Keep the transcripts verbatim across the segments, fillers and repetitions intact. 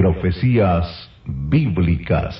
Profecías Bíblicas.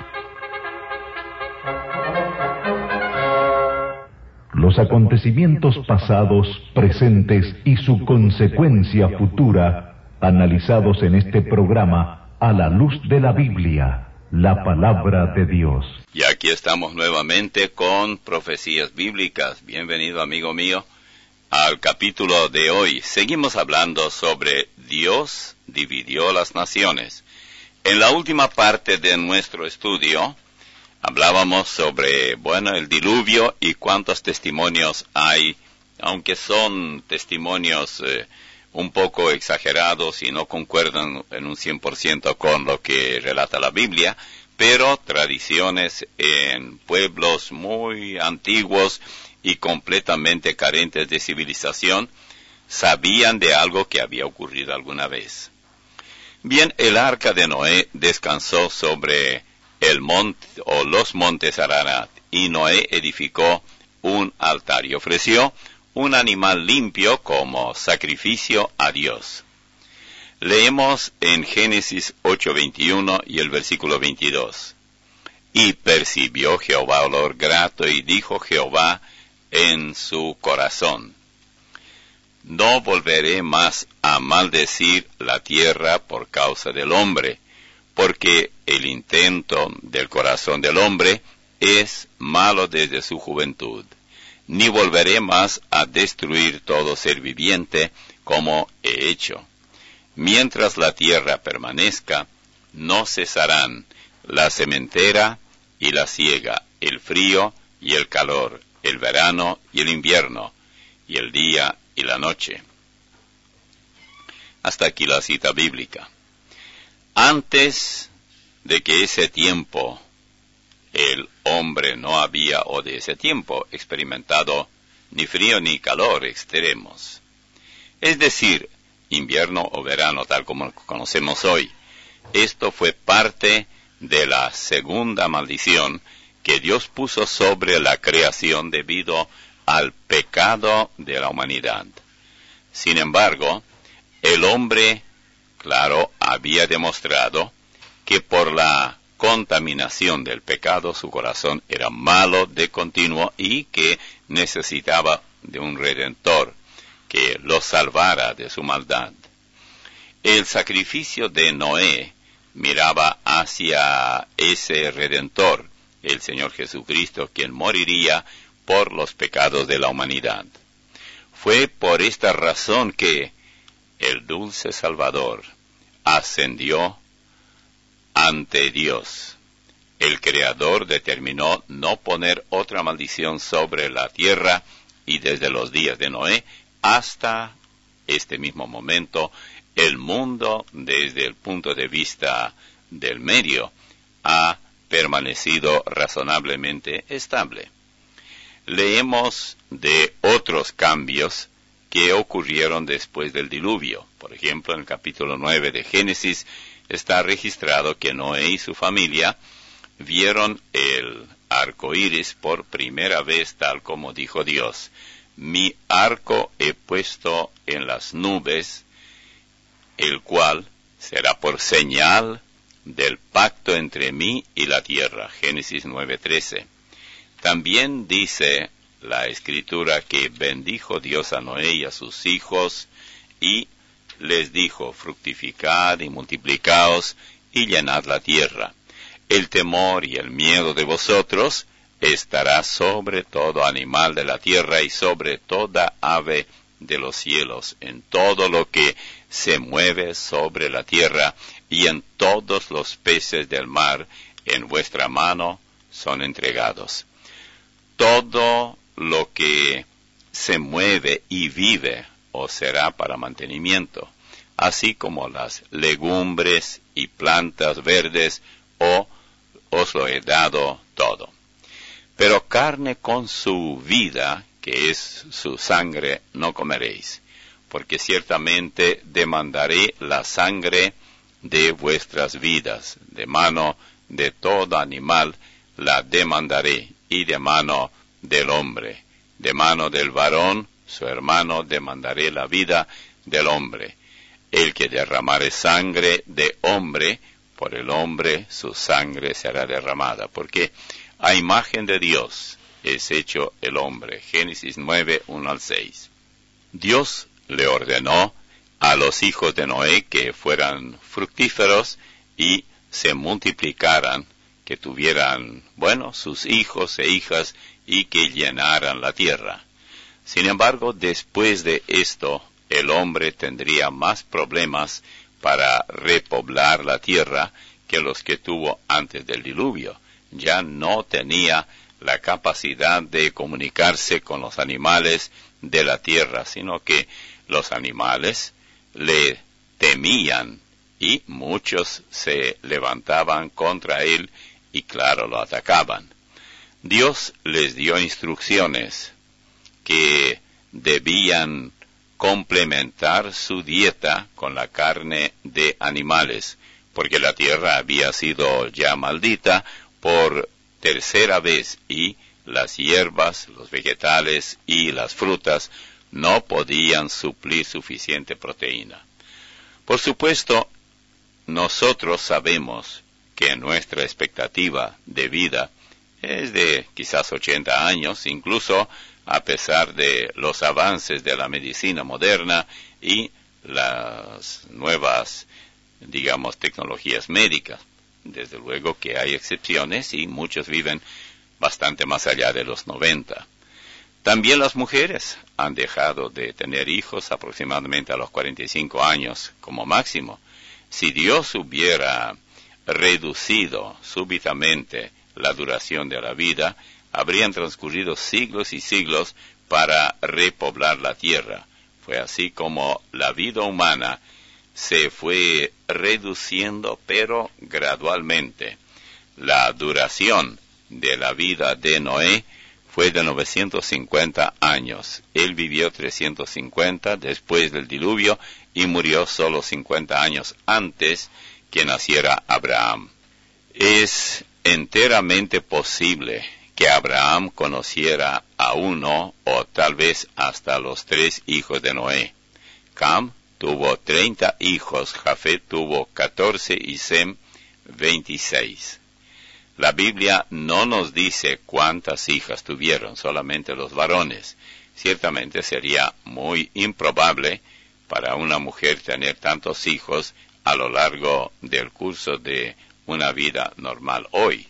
Los acontecimientos pasados, presentes y su consecuencia futura, analizados en este programa a la luz de la Biblia, la palabra de Dios. Y aquí estamos nuevamente con Profecías Bíblicas. Bienvenido, amigo mío, al capítulo de hoy. Seguimos hablando sobre Dios dividió las naciones. En la última parte de nuestro estudio, hablábamos sobre, bueno, el diluvio y cuántos testimonios hay, aunque son testimonios eh, un poco exagerados y no concuerdan en un cien por ciento con lo que relata la Biblia, pero tradiciones en pueblos muy antiguos y completamente carentes de civilización, sabían de algo que había ocurrido alguna vez. Bien, el arca de Noé descansó sobre el monte o los montes Ararat, y Noé edificó un altar y ofreció un animal limpio como sacrificio a Dios. Leemos en Génesis ocho veintiuno y el versículo veintidós. Y percibió Jehová olor grato, y dijo Jehová en su corazón: no volveré más a maldecir la tierra por causa del hombre, porque el intento del corazón del hombre es malo desde su juventud. Ni volveré más a destruir todo ser viviente como he hecho. Mientras la tierra permanezca, no cesarán la sementera y la siega, el frío y el calor, el verano y el invierno, y el día y la noche. Hasta aquí la cita bíblica. Antes de que ese tiempo el hombre no había, o de ese tiempo, experimentado ni frío ni calor extremos. Es decir, invierno o verano, tal como lo conocemos hoy. Esto fue parte de la segunda maldición que Dios puso sobre la creación debido al pecado de la humanidad. Sin embargo, el hombre, claro, había demostrado que por la contaminación del pecado su corazón era malo de continuo y que necesitaba de un redentor que lo salvara de su maldad. El sacrificio de Noé miraba hacia ese redentor, el Señor Jesucristo, quien moriría por los pecados de la humanidad. Fue por esta razón que el dulce Salvador ascendió ante Dios. El Creador determinó no poner otra maldición sobre la tierra, y desde los días de Noé hasta este mismo momento, el mundo, desde el punto de vista del medio, ha permanecido razonablemente estable. Leemos de otros cambios que ocurrieron después del diluvio. Por ejemplo, en el capítulo nueve de Génesis está registrado que Noé y su familia vieron el arco iris por primera vez, tal como dijo Dios: mi arco he puesto en las nubes, el cual será por señal del pacto entre mí y la tierra. Génesis nueve trece. También dice la Escritura que bendijo Dios a Noé y a sus hijos, y les dijo: fructificad y multiplicaos y llenad la tierra. El temor y el miedo de vosotros estará sobre todo animal de la tierra y sobre toda ave de los cielos, en todo lo que se mueve sobre la tierra, y en todos los peces del mar en vuestra mano son entregados. Todo lo que se mueve y vive os será para mantenimiento, así como las legumbres y plantas verdes, o os lo he dado todo. Pero carne con su vida, que es su sangre, no comeréis, porque ciertamente demandaré la sangre de vuestras vidas, de mano de todo animal la demandaré, y de mano del hombre, de mano del varón, su hermano, demandaré la vida del hombre. El que derramare sangre de hombre, por el hombre su sangre será derramada, porque a imagen de Dios es hecho el hombre. Génesis nueve, uno al seis. Dios le ordenó a los hijos de Noé que fueran fructíferos y se multiplicaran, que tuvieran, bueno, sus hijos e hijas y que llenaran la tierra. Sin embargo, después de esto, el hombre tendría más problemas para repoblar la tierra que los que tuvo antes del diluvio. Ya no tenía la capacidad de comunicarse con los animales de la tierra, sino que los animales le temían y muchos se levantaban contra él y claro, lo atacaban. Dios les dio instrucciones que debían complementar su dieta con la carne de animales, porque la tierra había sido ya maldita por tercera vez y las hierbas, los vegetales y las frutas no podían suplir suficiente proteína. Por supuesto, nosotros sabemos que nuestra expectativa de vida es de quizás ochenta años, incluso a pesar de los avances de la medicina moderna y las nuevas, digamos, tecnologías médicas. Desde luego que hay excepciones y muchos viven bastante más allá de los noventa. También las mujeres han dejado de tener hijos aproximadamente a los cuarenta y cinco años como máximo. Si Dios hubiera reducido súbitamente la duración de la vida, habrían transcurrido siglos y siglos para repoblar la tierra. Fue así como la vida humana se fue reduciendo, pero gradualmente. La duración de la vida de Noé fue de novecientos cincuenta años. Él vivió trescientos cincuenta después del diluvio y murió solo cincuenta años antes que naciera Abraham. Es enteramente posible que Abraham conociera a uno o tal vez hasta los tres hijos de Noé. Cam tuvo treinta hijos, Jafet tuvo catorce y Sem veintiséis. La Biblia no nos dice cuántas hijas tuvieron, solamente los varones. Ciertamente sería muy improbable para una mujer tener tantos hijos a lo largo del curso de una vida normal hoy.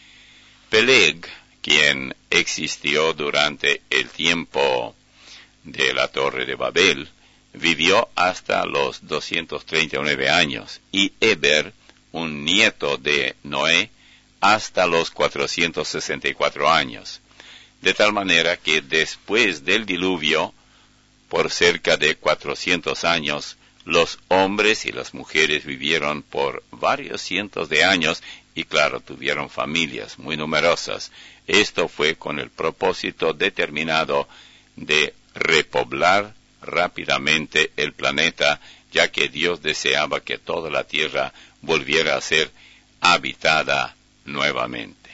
Peleg, quien existió durante el tiempo de la Torre de Babel, vivió hasta los doscientos treinta y nueve años, y Eber, un nieto de Noé, hasta los cuatrocientos sesenta y cuatro años. De tal manera que después del diluvio, por cerca de cuatrocientos años, los hombres y las mujeres vivieron por varios cientos de años y claro, tuvieron familias muy numerosas. Esto fue con el propósito determinado de repoblar rápidamente el planeta, ya que Dios deseaba que toda la tierra volviera a ser habitada nuevamente.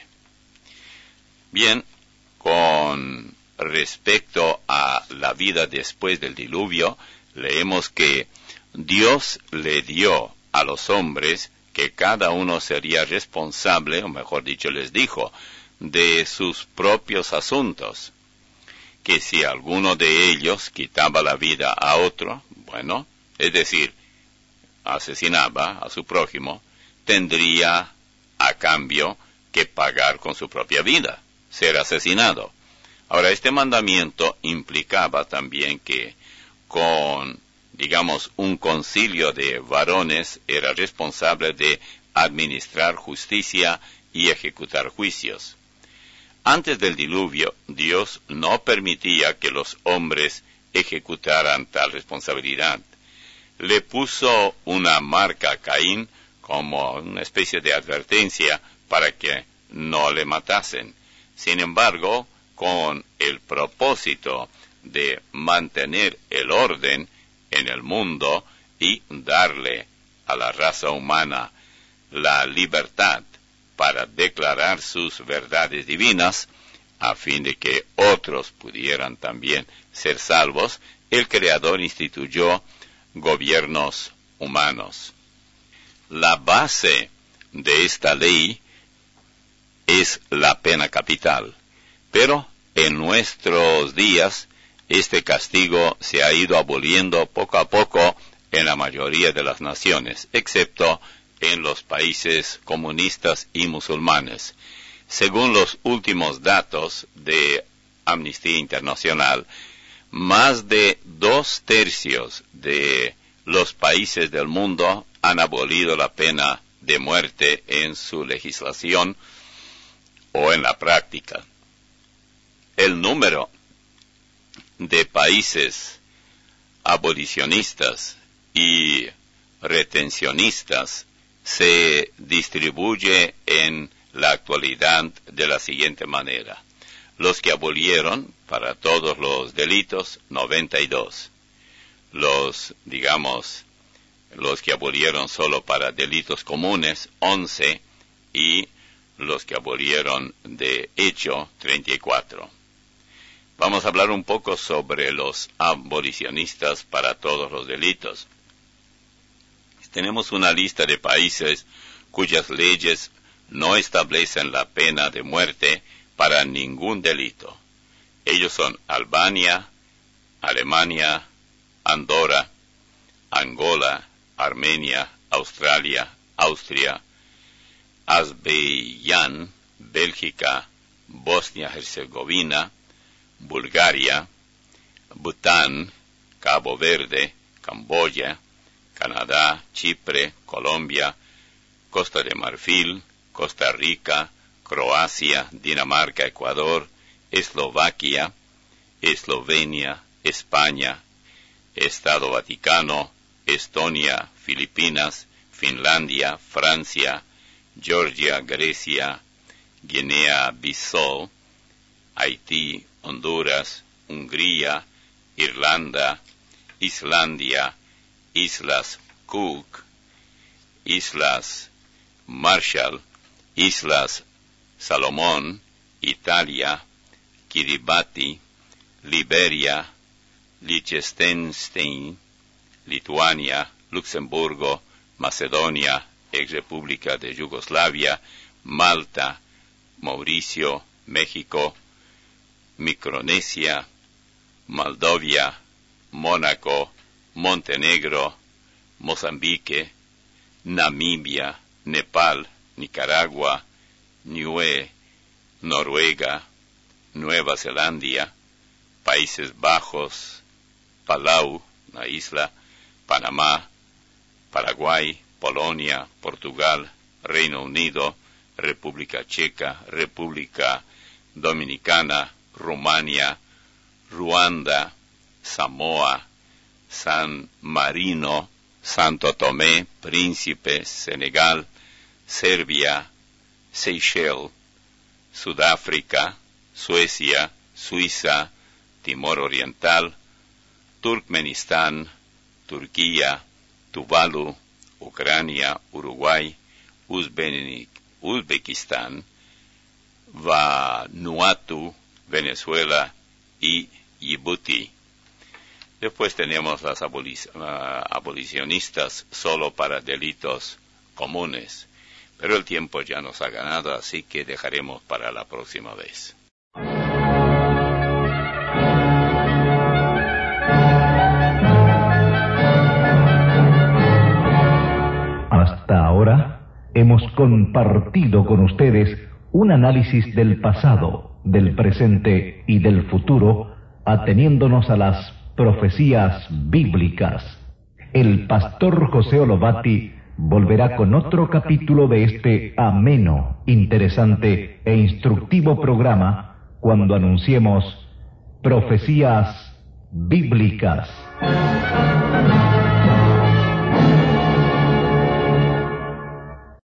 Bien, con respecto a la vida después del diluvio, leemos que Dios le dio a los hombres que cada uno sería responsable, o mejor dicho, les dijo, de sus propios asuntos, que si alguno de ellos quitaba la vida a otro, bueno, es decir, asesinaba a su prójimo, tendría a cambio que pagar con su propia vida, ser asesinado. Ahora, este mandamiento implicaba también que con, digamos, un concilio de varones era responsable de administrar justicia y ejecutar juicios. Antes del diluvio, Dios no permitía que los hombres ejecutaran tal responsabilidad. Le puso una marca a Caín como una especie de advertencia para que no le matasen. Sin embargo, con el propósito de mantener el orden en el mundo y darle a la raza humana la libertad para declarar sus verdades divinas, a fin de que otros pudieran también ser salvos, el Creador instituyó gobiernos humanos. La base de esta ley es la pena capital, pero en nuestros días este castigo se ha ido aboliendo poco a poco en la mayoría de las naciones, excepto en los países comunistas y musulmanes. Según los últimos datos de Amnistía Internacional, más de dos tercios de los países del mundo han abolido la pena de muerte en su legislación o en la práctica. El número de países abolicionistas y retencionistas se distribuye en la actualidad de la siguiente manera. Los que abolieron para todos los delitos, noventa y dos. Los, digamos, los que abolieron solo para delitos comunes, once. Y los que abolieron de hecho, treinta y cuatro. Vamos a hablar un poco sobre los abolicionistas para todos los delitos. Tenemos una lista de países cuyas leyes no establecen la pena de muerte para ningún delito. Ellos son Albania, Alemania, Andorra, Angola, Armenia, Australia, Austria, Azerbaiyán, Bélgica, Bosnia-Herzegovina, Bulgaria, Bután, Cabo Verde, Camboya, Canadá, Chipre, Colombia, Costa de Marfil, Costa Rica, Croacia, Dinamarca, Ecuador, Eslovaquia, Eslovenia, España, Estado Vaticano, Estonia, Filipinas, Finlandia, Francia, Georgia, Grecia, Guinea-Bissau, Haití, Honduras, Hungría, Irlanda, Islandia, Islas Cook, Islas Marshall, Islas Salomón, Italia, Kiribati, Liberia, Liechtenstein, Lituania, Luxemburgo, Macedonia, ex República de Yugoslavia, Malta, Mauricio, México, Micronesia, Moldavia, Mónaco, Montenegro, Mozambique, Namibia, Nepal, Nicaragua, Niue, Noruega, Nueva Zelanda, Países Bajos, Palau, una isla, Panamá, Paraguay, Polonia, Portugal, Reino Unido, República Checa, República Dominicana, Rumania, Ruanda, Samoa, San Marino, Santo Tomé, Príncipe, Senegal, Serbia, Seychelles, Sudáfrica, Suecia, Suiza, Timor Oriental, Turkmenistán, Turquía, Tuvalu, Ucrania, Uruguay, Uzbekistán, Vanuatu, Venezuela y Djibouti. Después tenemos las abolic- uh, abolicionistas solo para delitos comunes. Pero el tiempo ya nos ha ganado, así que dejaremos para la próxima vez. Hasta ahora hemos compartido con ustedes un análisis del pasado, del presente y del futuro, ateniéndonos a las profecías bíblicas. El pastor José Olobati volverá con otro capítulo de este ameno, interesante e instructivo programa cuando anunciemos Profecías Bíblicas.